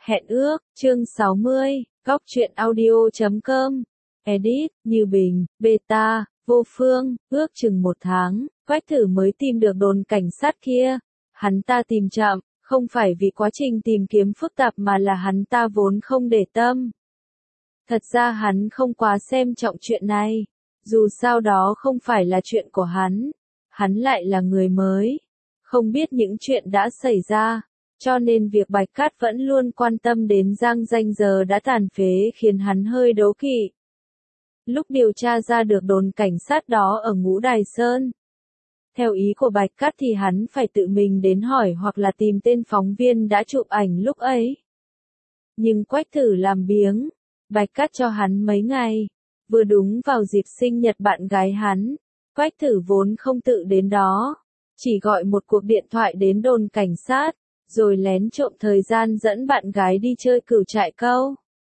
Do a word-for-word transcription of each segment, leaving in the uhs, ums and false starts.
Hẹn ước, chương sáu mươi, góc truyện audio chấm com. Edit, Như Bình, Beta, Vô Phương, ước chừng một tháng, Quách Thử mới tìm được đồn cảnh sát kia. Hắn ta tìm chậm, không phải vì quá trình tìm kiếm phức tạp mà là hắn ta vốn không để tâm. Thật ra hắn không quá xem trọng chuyện này, dù sao đó không phải là chuyện của hắn. Hắn lại là người mới, không biết những chuyện đã xảy ra, cho nên việc Bạch Cát vẫn luôn quan tâm đến Giang Danh giờ đã tàn phế khiến hắn hơi đố kỵ. Lúc điều tra ra được đồn cảnh sát đó ở Ngũ Đài Sơn, theo ý của Bạch Cát thì hắn phải tự mình đến hỏi hoặc là tìm tên phóng viên đã chụp ảnh lúc ấy. Nhưng Quách Thử làm biếng, Bạch Cát cho hắn mấy ngày, vừa đúng vào dịp sinh nhật bạn gái hắn. Quách Thử vốn không tự đến đó, chỉ gọi một cuộc điện thoại đến đồn cảnh sát, rồi lén trộm thời gian dẫn bạn gái đi chơi cửu trại câu.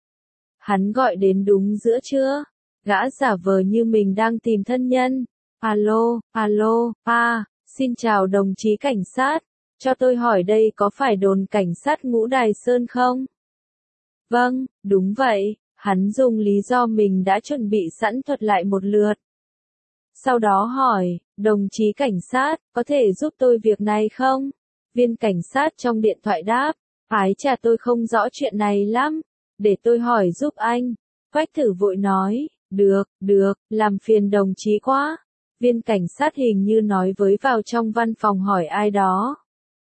Hắn gọi đến đúng giữa trưa, gã giả vờ như mình đang tìm thân nhân. Alo, alo, a, xin chào đồng chí cảnh sát, cho tôi hỏi đây có phải đồn cảnh sát Ngũ Đài Sơn không? Vâng, đúng vậy, hắn dùng lý do mình đã chuẩn bị sẵn thuật lại một lượt. Sau đó hỏi, đồng chí cảnh sát, có thể giúp tôi việc này không? Viên cảnh sát trong điện thoại đáp, ái chà tôi không rõ chuyện này lắm, để tôi hỏi giúp anh. Quách Thử vội nói, được, được, làm phiền đồng chí quá. Viên cảnh sát hình như nói với vào trong văn phòng hỏi ai đó.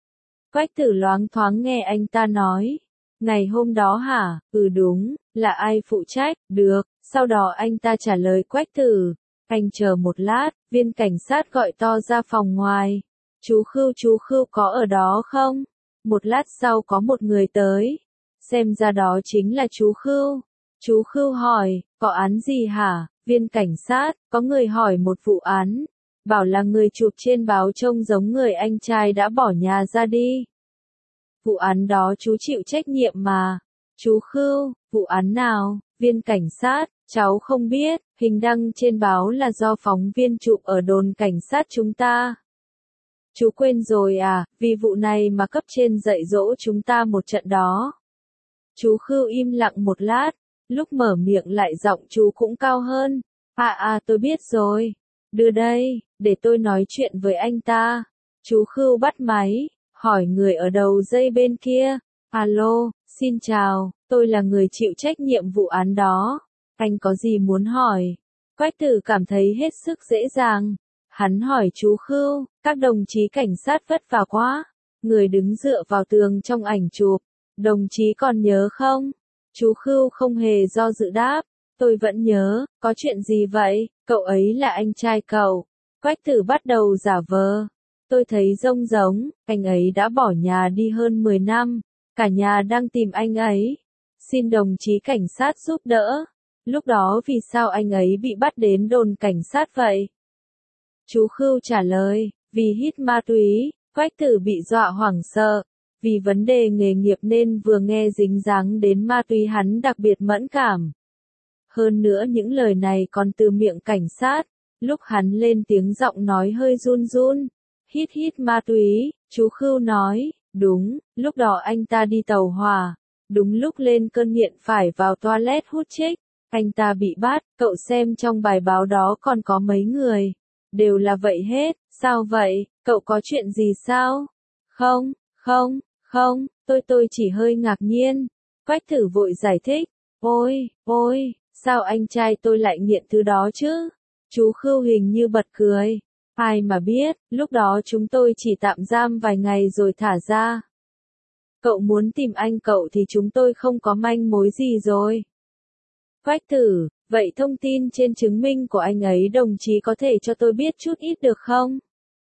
Quách Thử loáng thoáng nghe anh ta nói, ngày hôm đó hả, ừ đúng, là ai phụ trách, được, sau đó anh ta trả lời Quách Thử. Anh chờ một lát, viên cảnh sát gọi to ra phòng ngoài. Chú Khưu chú Khưu có ở đó không? Một lát sau có một người tới. Xem ra đó chính là chú Khưu. Chú Khưu hỏi, có án gì hả? Viên cảnh sát, có người hỏi một vụ án. Bảo là người chụp trên báo trông giống người anh trai đã bỏ nhà ra đi. Vụ án đó chú chịu trách nhiệm mà. Chú Khưu, vụ án nào? Viên cảnh sát, cháu không biết, hình đăng trên báo là do phóng viên chụp ở đồn cảnh sát chúng ta. Chú quên rồi à, vì vụ này mà cấp trên dạy dỗ chúng ta một trận đó. Chú Khưu im lặng một lát, lúc mở miệng lại giọng chú cũng cao hơn. À à tôi biết rồi, đưa đây, để tôi nói chuyện với anh ta. Chú Khưu bắt máy, hỏi người ở đầu dây bên kia. Alo, xin chào, tôi là người chịu trách nhiệm vụ án đó. Anh có gì muốn hỏi? Quách Thử cảm thấy hết sức dễ dàng. Hắn hỏi chú Khưu, các đồng chí cảnh sát vất vả quá. Người đứng dựa vào tường trong ảnh chụp, đồng chí còn nhớ không? Chú Khưu không hề do dự đáp, tôi vẫn nhớ, có chuyện gì vậy? Cậu ấy là anh trai cậu. Quách Thử bắt đầu giả vờ. Tôi thấy rông giống, anh ấy đã bỏ nhà đi hơn mười năm, cả nhà đang tìm anh ấy. Xin đồng chí cảnh sát giúp đỡ. Lúc đó vì sao anh ấy bị bắt đến đồn cảnh sát vậy? Chú Khưu trả lời, vì hít ma túy. Quách Thử bị dọa hoảng sợ. Vì vấn đề nghề nghiệp nên vừa nghe dính dáng đến ma túy hắn đặc biệt mẫn cảm. Hơn nữa những lời này còn từ miệng cảnh sát. Lúc hắn lên tiếng giọng nói hơi run run. Hít hít ma túy, chú Khưu nói, đúng, lúc đó anh ta đi tàu hỏa. Đúng lúc lên cơn nghiện phải vào toilet hút chích. Anh ta bị bắt, cậu xem trong bài báo đó còn có mấy người. Đều là vậy hết, sao vậy, cậu có chuyện gì sao? Không, không, không, tôi tôi chỉ hơi ngạc nhiên. Quách Thử vội giải thích, ôi, ôi, sao anh trai tôi lại nghiện thứ đó chứ? Chú Khưu hình như bật cười. Ai mà biết, lúc đó chúng tôi chỉ tạm giam vài ngày rồi thả ra. Cậu muốn tìm anh cậu thì chúng tôi không có manh mối gì rồi. Quách Thử, vậy thông tin trên chứng minh của anh ấy đồng chí có thể cho tôi biết chút ít được không?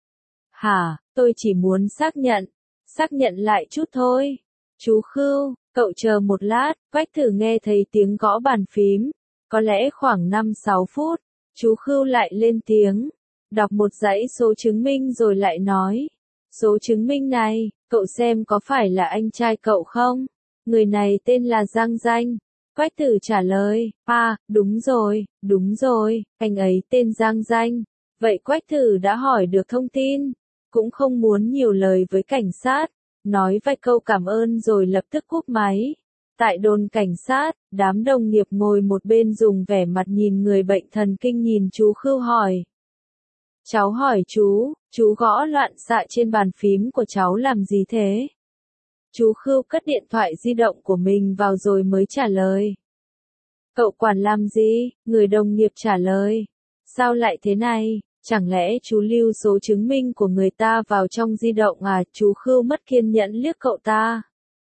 Hả, tôi chỉ muốn xác nhận, xác nhận lại chút thôi. Chú Khưu, cậu chờ một lát, Quách Thử nghe thấy tiếng gõ bàn phím, có lẽ khoảng năm sáu phút, chú Khưu lại lên tiếng, đọc một dãy số chứng minh rồi lại nói, số chứng minh này, cậu xem có phải là anh trai cậu không? Người này tên là Giang Danh. Quách Thử trả lời, à, đúng rồi, đúng rồi, anh ấy tên Giang Danh. Vậy Quách Thử đã hỏi được thông tin, cũng không muốn nhiều lời với cảnh sát, nói vài câu cảm ơn rồi lập tức cúp máy. Tại đồn cảnh sát, đám đồng nghiệp ngồi một bên dùng vẻ mặt nhìn người bệnh thần kinh nhìn chú Khưu hỏi. Cháu hỏi chú, chú gõ loạn xạ trên bàn phím của cháu làm gì thế? Chú Khưu cất điện thoại di động của mình vào rồi mới trả lời. Cậu quản làm gì? Người đồng nghiệp trả lời. Sao lại thế này? Chẳng lẽ chú lưu số chứng minh của người ta vào trong di động à? Chú Khưu mất kiên nhẫn liếc cậu ta.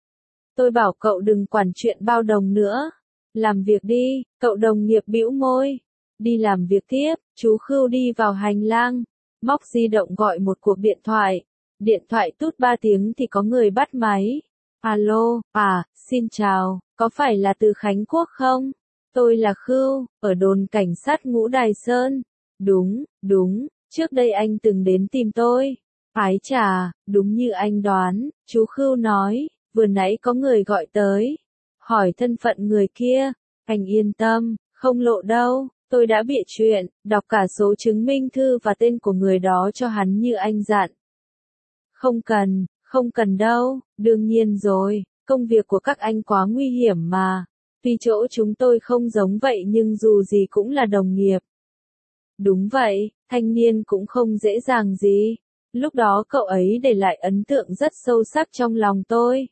Tôi bảo cậu đừng quản chuyện bao đồng nữa. Làm việc đi, cậu đồng nghiệp bĩu môi. Đi làm việc tiếp, chú Khưu đi vào hành lang, móc di động gọi một cuộc điện thoại. Điện thoại tút ba tiếng thì có người bắt máy. Alo, à, xin chào, có phải là từ Khánh Quốc không? Tôi là Khưu, ở đồn cảnh sát Ngũ Đài Sơn. Đúng, đúng, trước đây anh từng đến tìm tôi. Ái chà, đúng như anh đoán, chú Khưu nói, vừa nãy có người gọi tới. Hỏi thân phận người kia, anh yên tâm, không lộ đâu, tôi đã bịa chuyện, đọc cả số chứng minh thư và tên của người đó cho hắn như anh dặn. Không cần, không cần đâu, đương nhiên rồi, công việc của các anh quá nguy hiểm mà. Tuy chỗ chúng tôi không giống vậy nhưng dù gì cũng là đồng nghiệp. Đúng vậy, thanh niên cũng không dễ dàng gì. Lúc đó cậu ấy để lại ấn tượng rất sâu sắc trong lòng tôi.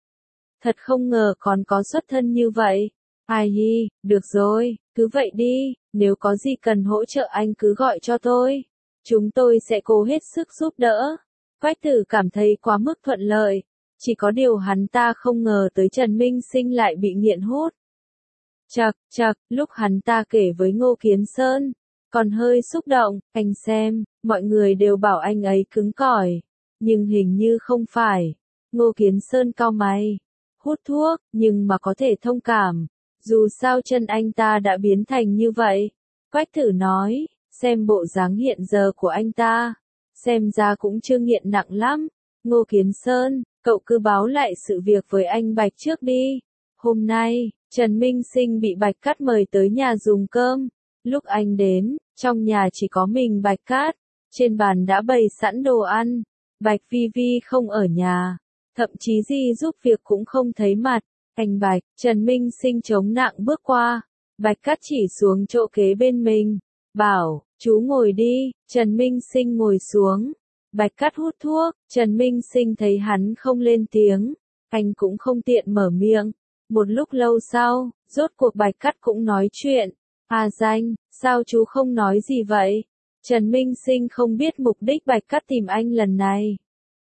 Thật không ngờ còn có xuất thân như vậy. Ai hi, được rồi, cứ vậy đi, nếu có gì cần hỗ trợ anh cứ gọi cho tôi. Chúng tôi sẽ cố hết sức giúp đỡ. Quách Tử cảm thấy quá mức thuận lợi. Chỉ có điều hắn ta không ngờ tới Trần Minh Sinh lại bị nghiện hút. Chậc, chậc, lúc hắn ta kể với Ngô Kiến Sơn, còn hơi xúc động, anh xem, mọi người đều bảo anh ấy cứng cỏi, nhưng hình như không phải. Ngô Kiến Sơn cau mày, hút thuốc, nhưng mà có thể thông cảm, dù sao chân anh ta đã biến thành như vậy. Quách Tử nói, xem bộ dáng hiện giờ của anh ta, xem ra cũng chưa nghiện nặng lắm. Ngô Kiến Sơn, cậu cứ báo lại sự việc với anh Bạch trước đi. Hôm nay, Trần Minh Sinh bị Bạch Cát mời tới nhà dùng cơm. Lúc anh đến, trong nhà chỉ có mình Bạch Cát. Trên bàn đã bày sẵn đồ ăn. Bạch Vi Vi không ở nhà. Thậm chí gì giúp việc cũng không thấy mặt. Anh Bạch, Trần Minh Sinh chống nặng bước qua. Bạch Cát chỉ xuống chỗ kế bên mình. Bảo, chú ngồi đi. Trần Minh Sinh ngồi xuống. Bạch Cát hút thuốc. Trần Minh Sinh thấy hắn không lên tiếng. Anh cũng không tiện mở miệng. Một lúc lâu sau, rốt cuộc Bạch Cát cũng nói chuyện. À Danh, sao chú không nói gì vậy? Trần Minh Sinh không biết mục đích Bạch Cát tìm anh lần này.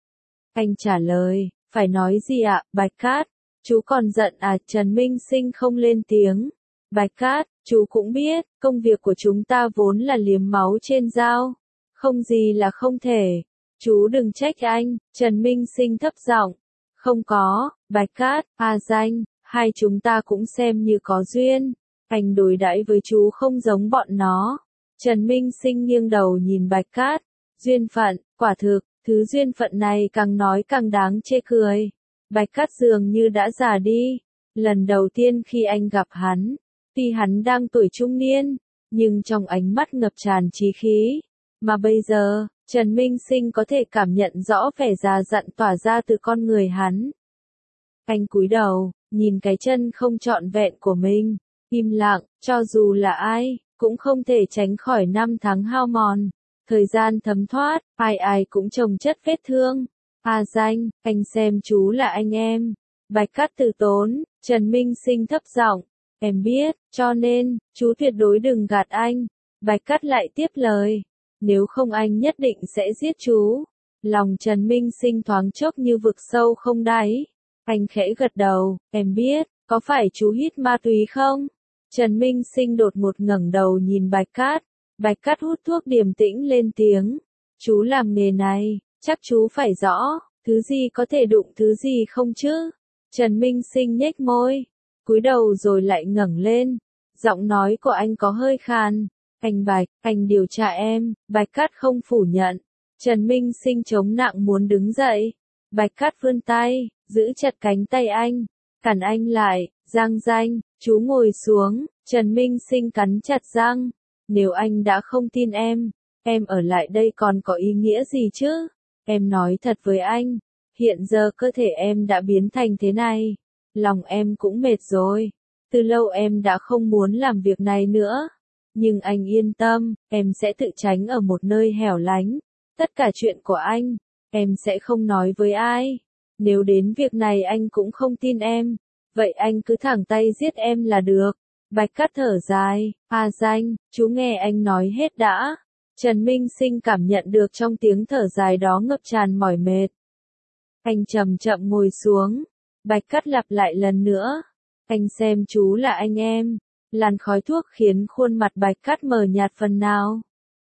Anh trả lời, phải nói gì ạ, Bạch Cát? Chú còn giận à? Trần Minh Sinh không lên tiếng. Bạch Cát, chú cũng biết, công việc của chúng ta vốn là liếm máu trên dao. Không gì là không thể. Chú đừng trách anh, Trần Minh Sinh thấp giọng. Không có, Bạch Cát, à Danh, hai chúng ta cũng xem như có duyên. Anh đối đãi với chú không giống bọn nó. Trần Minh Sinh nghiêng đầu nhìn Bạch Cát. Duyên phận, quả thực, thứ duyên phận này càng nói càng đáng chê cười. Bạch Cát dường như đã già đi. Lần đầu tiên khi anh gặp hắn, tuy hắn đang tuổi trung niên, nhưng trong ánh mắt ngập tràn chí khí. Mà bây giờ, Trần Minh Sinh có thể cảm nhận rõ vẻ già dặn tỏa ra từ con người hắn. Anh cúi đầu, nhìn cái chân không trọn vẹn của mình, im lặng, cho dù là ai, cũng không thể tránh khỏi năm tháng hao mòn. Thời gian thấm thoát, ai ai cũng chồng chất vết thương. À Danh, anh xem chú là anh em. Bạch Cát từ tốn, Trần Minh Sinh thấp giọng, em biết, cho nên, chú tuyệt đối đừng gạt anh. Bạch Cát lại tiếp lời, nếu không anh nhất định sẽ giết chú. Lòng Trần Minh Sinh thoáng chốc như vực sâu không đáy. Anh khẽ gật đầu, em biết, có phải chú hít ma túy không? Trần Minh Sinh đột ngột ngẩng đầu nhìn Bạch Cát. Bạch Cát hút thuốc điềm tĩnh lên tiếng. Chú làm nghề này, chắc chú phải rõ, thứ gì có thể đụng thứ gì không chứ? Trần Minh Sinh nhếch môi, cúi đầu rồi lại ngẩng lên. Giọng nói của anh có hơi khàn. Anh Bạch, anh điều tra em. Bạch Cát không phủ nhận. Trần Minh Sinh chống nặng muốn đứng dậy. Bạch Cát vươn tay, giữ chặt cánh tay anh, cản anh lại. Giang Danh, chú ngồi xuống. Trần Minh Sinh cắn chặt răng. Nếu anh đã không tin em, em ở lại đây còn có ý nghĩa gì chứ? Em nói thật với anh, hiện giờ cơ thể em đã biến thành thế này, lòng em cũng mệt rồi. Từ lâu em đã không muốn làm việc này nữa. Nhưng anh yên tâm, em sẽ tự tránh ở một nơi hẻo lánh. Tất cả chuyện của anh, em sẽ không nói với ai. Nếu đến việc này anh cũng không tin em, vậy anh cứ thẳng tay giết em là được. Bạch Cát thở dài, A Danh, chú nghe anh nói hết đã. Trần Minh Sinh cảm nhận được trong tiếng thở dài đó ngập tràn mỏi mệt. Anh chậm chậm ngồi xuống. Bạch Cát lặp lại lần nữa. Anh xem chú là anh em. Làn khói thuốc khiến khuôn mặt Bạch Cát mờ nhạt phần nào.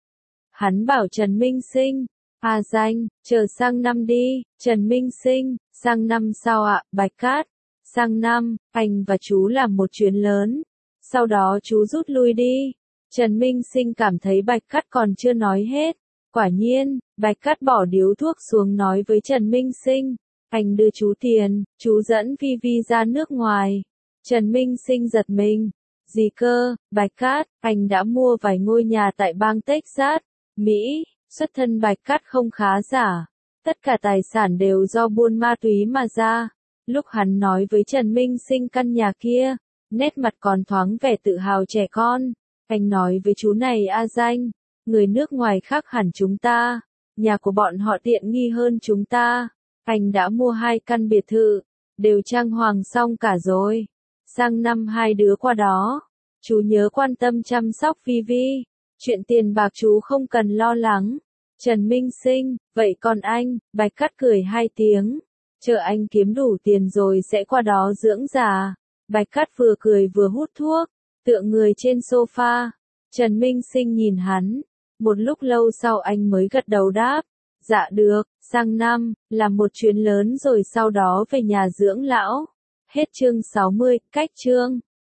Hắn bảo Trần Minh Sinh, A Danh, chờ sang năm đi. Trần Minh Sinh, sang năm sao ạ, Bạch Cát? Sang năm, anh và chú làm một chuyến lớn. Sau đó chú rút lui đi. Trần Minh Sinh cảm thấy Bạch Cát còn chưa nói hết. Quả nhiên, Bạch Cát bỏ điếu thuốc xuống nói với Trần Minh Sinh. Anh đưa chú tiền, chú dẫn Vi Vi ra nước ngoài. Trần Minh Sinh giật mình. Gì cơ, Bạch Cát, anh đã mua vài ngôi nhà tại bang Texas, Mỹ, xuất thân Bạch Cát không khá giả. Tất cả tài sản đều do buôn ma túy mà ra. Lúc hắn nói với Trần Minh Sinh căn nhà kia, nét mặt còn thoáng vẻ tự hào trẻ con. Anh nói với chú này A Danh, người nước ngoài khác hẳn chúng ta, nhà của bọn họ tiện nghi hơn chúng ta. Anh đã mua hai căn biệt thự, đều trang hoàng xong cả rồi. Sang năm hai đứa qua đó, chú nhớ quan tâm chăm sóc Vi Vi. Chuyện tiền bạc chú không cần lo lắng. Trần Minh Sinh, vậy còn anh? Bạch Cát cười hai tiếng. Chờ anh kiếm đủ tiền rồi sẽ qua đó dưỡng già. Bạch Cát vừa cười vừa hút thuốc, tựa người trên sofa. Trần Minh Sinh nhìn hắn. Một lúc lâu sau anh mới gật đầu đáp. Dạ được, sang năm, làm một chuyến lớn rồi sau đó về nhà dưỡng lão. Hết chương sáu mươi, cách chương.